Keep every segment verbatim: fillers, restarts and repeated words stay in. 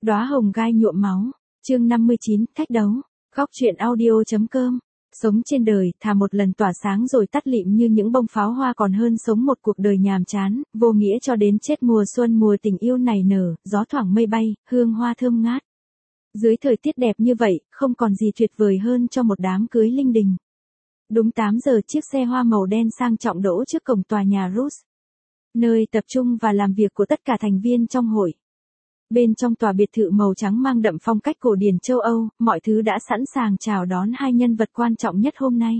Đóa hồng gai nhuộm máu, chương năm mươi chín, thách đấu, góc truyện audio.com. Sống trên đời, thà một lần tỏa sáng rồi tắt lịm như những bông pháo hoa còn hơn sống một cuộc đời nhàm chán, vô nghĩa cho đến chết. Mùa xuân mùa tình yêu nảy nở, gió thoảng mây bay, hương hoa thơm ngát. Dưới thời tiết đẹp như vậy, không còn gì tuyệt vời hơn cho một đám cưới linh đình. Đúng tám giờ chiếc xe hoa màu đen sang trọng đỗ trước cổng tòa nhà Roots, nơi tập trung và làm việc của tất cả thành viên trong hội. Bên trong tòa biệt thự màu trắng mang đậm phong cách cổ điển châu Âu, mọi thứ đã sẵn sàng chào đón hai nhân vật quan trọng nhất hôm nay.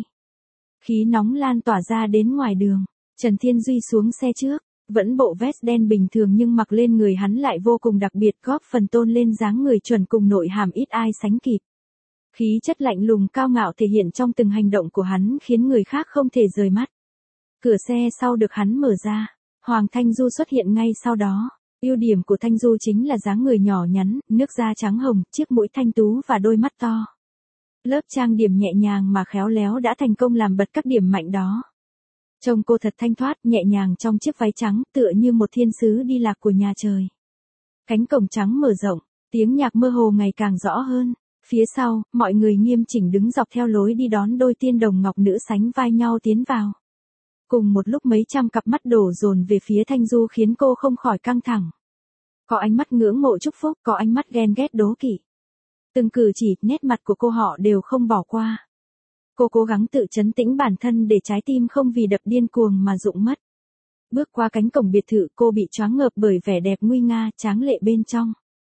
Khí nóng lan tỏa ra đến ngoài đường, Trần Thiên Duy xuống xe trước, vẫn bộ vest đen bình thường nhưng mặc lên người hắn lại vô cùng đặc biệt, góp phần tôn lên dáng người chuẩn cùng nội hàm ít ai sánh kịp. Khí chất lạnh lùng cao ngạo thể hiện trong từng hành động của hắn khiến người khác không thể rời mắt. Cửa xe sau được hắn mở ra, Hoàng Thanh Du xuất hiện ngay sau đó. Ưu điểm của Thanh Du chính là dáng người nhỏ nhắn, nước da trắng hồng, chiếc mũi thanh tú và đôi mắt to. Lớp trang điểm nhẹ nhàng mà khéo léo đã thành công làm bật các điểm mạnh đó. Trông cô thật thanh thoát, nhẹ nhàng trong chiếc váy trắng, tựa như một thiên sứ đi lạc của nhà trời. Cánh cổng trắng mở rộng, tiếng nhạc mơ hồ ngày càng rõ hơn. Phía sau, mọi người nghiêm chỉnh đứng dọc theo lối đi đón đôi tiên đồng ngọc nữ sánh vai nhau tiến vào. Cùng một lúc mấy trăm cặp mắt đổ dồn về phía Thanh Du khiến cô không khỏi căng thẳng. Có ánh mắt ngưỡng mộ chúc phúc, có ánh mắt ghen ghét đố kỵ. Từng cử chỉ, nét mặt của cô họ đều không bỏ qua. Cô cố gắng tự trấn tĩnh bản thân để trái tim không vì đập điên cuồng mà rụng mất. Bước qua cánh cổng biệt thự, cô bị choáng ngợp bởi vẻ đẹp nguy nga, tráng lệ bên trong.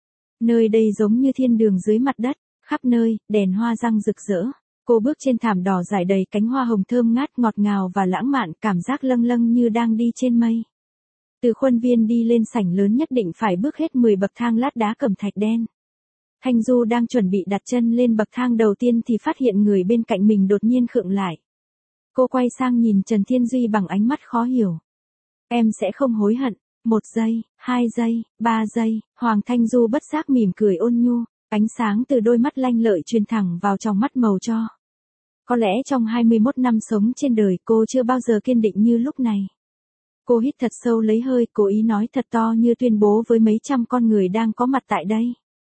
Nơi đây giống như thiên đường dưới mặt đất, khắp nơi, đèn hoa răng rực rỡ. Cô bước trên thảm đỏ trải đầy cánh hoa hồng thơm ngát, ngọt ngào và lãng mạn, cảm giác lâng lâng như đang đi trên mây. Từ khuôn viên đi lên sảnh lớn nhất định phải bước hết mười bậc thang lát đá cẩm thạch đen. Thanh Du đang chuẩn bị đặt chân lên bậc thang đầu tiên thì phát hiện người bên cạnh mình đột nhiên khựng lại. Cô quay sang nhìn Trần Thiên Duy bằng ánh mắt khó hiểu. Em sẽ không hối hận. Một giây, hai giây, ba giây, Hoàng Thanh Du bất giác mỉm cười ôn nhu, ánh sáng từ đôi mắt lanh lợi truyền thẳng vào trong mắt màu cho. Có lẽ trong hai mươi mốt năm sống trên đời cô chưa bao giờ kiên định như lúc này. Cô hít thật sâu lấy hơi, cố ý nói thật to như tuyên bố với mấy trăm con người đang có mặt tại đây.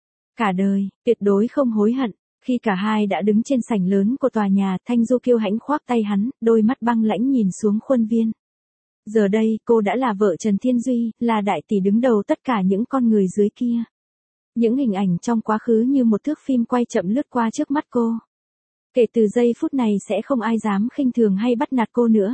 Cả đời, tuyệt đối không hối hận. Khi cả hai đã đứng trên sảnh lớn của tòa nhà, Thanh Du kiêu hãnh khoác tay hắn, đôi mắt băng lãnh nhìn xuống khuôn viên. Giờ đây, cô đã là vợ Trần Thiên Duy, là đại tỷ đứng đầu tất cả những con người dưới kia. Những hình ảnh trong quá khứ như một thước phim quay chậm lướt qua trước mắt cô. Kể từ giây phút này sẽ không ai dám khinh thường hay bắt nạt cô nữa.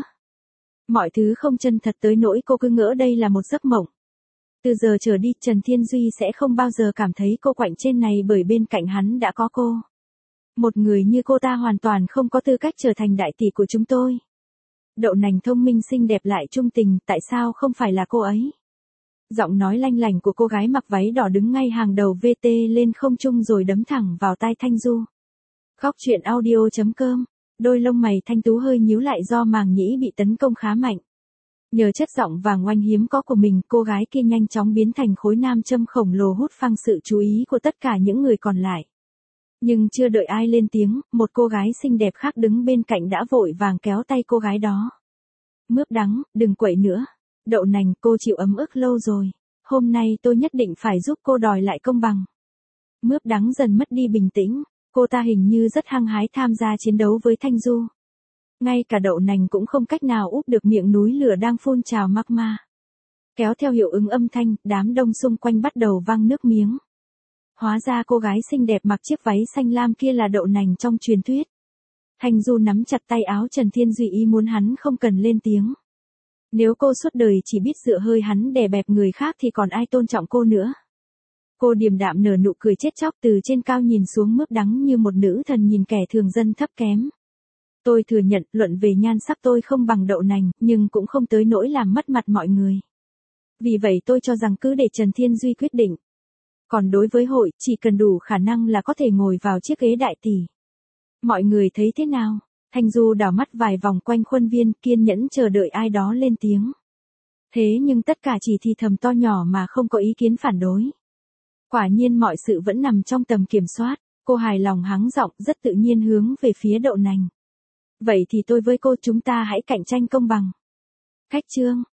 Mọi thứ không chân thật tới nỗi cô cứ ngỡ đây là một giấc mộng. Từ giờ trở đi, Trần Thiên Duy sẽ không bao giờ cảm thấy cô quạnh trên này bởi bên cạnh hắn đã có cô. Một người như cô ta hoàn toàn không có tư cách trở thành đại tỷ của chúng tôi. Đậu nành thông minh xinh đẹp lại trung tình, tại sao không phải là cô ấy? Giọng nói lanh lảnh của cô gái mặc váy đỏ đứng ngay hàng đầu vê tê lên không trung rồi đấm thẳng vào tai Thanh Du. Góc truyện audio.com. Đôi lông mày thanh tú hơi nhíu lại do màng nhĩ bị tấn công khá mạnh. Nhờ chất giọng vàng oanh hiếm có của mình, cô gái kia nhanh chóng biến thành khối nam châm khổng lồ hút phăng sự chú ý của tất cả những người còn lại. Nhưng chưa đợi ai lên tiếng, một cô gái xinh đẹp khác đứng bên cạnh đã vội vàng kéo tay cô gái đó. Mướp đắng, đừng quậy nữa. Đậu nành, cô chịu ấm ức lâu rồi. Hôm nay tôi nhất định phải giúp cô đòi lại công bằng. Mướp đắng dần mất đi bình tĩnh. Cô ta hình như rất hăng hái tham gia chiến đấu với Thanh Du. Ngay cả đậu nành cũng không cách nào úp được miệng núi lửa đang phun trào magma. Kéo theo hiệu ứng âm thanh, đám đông xung quanh bắt đầu văng nước miếng. Hóa ra cô gái xinh đẹp mặc chiếc váy xanh lam kia là đậu nành trong truyền thuyết. Thanh Du nắm chặt tay áo Trần Thiên Duy ý muốn hắn không cần lên tiếng. Nếu cô suốt đời chỉ biết dựa hơi hắn đè bẹp người khác thì còn ai tôn trọng cô nữa. Cô điềm đạm nở nụ cười chết chóc từ trên cao nhìn xuống Mướp đắng như một nữ thần nhìn kẻ thường dân thấp kém. Tôi thừa nhận, luận về nhan sắc tôi không bằng đậu nành, nhưng cũng không tới nỗi làm mất mặt mọi người. Vì vậy tôi cho rằng cứ để Trần Thiên Duy quyết định. Còn đối với hội, chỉ cần đủ khả năng là có thể ngồi vào chiếc ghế đại tỷ. Mọi người thấy thế nào? Thanh Du đảo mắt vài vòng quanh khuôn viên, kiên nhẫn chờ đợi ai đó lên tiếng. Thế nhưng tất cả chỉ thì thầm to nhỏ mà không có ý kiến phản đối. Quả nhiên mọi sự vẫn nằm trong tầm kiểm soát, cô hài lòng hắng giọng rất tự nhiên hướng về phía đậu nành. Vậy thì tôi với cô chúng ta hãy cạnh tranh công bằng. Khách trương,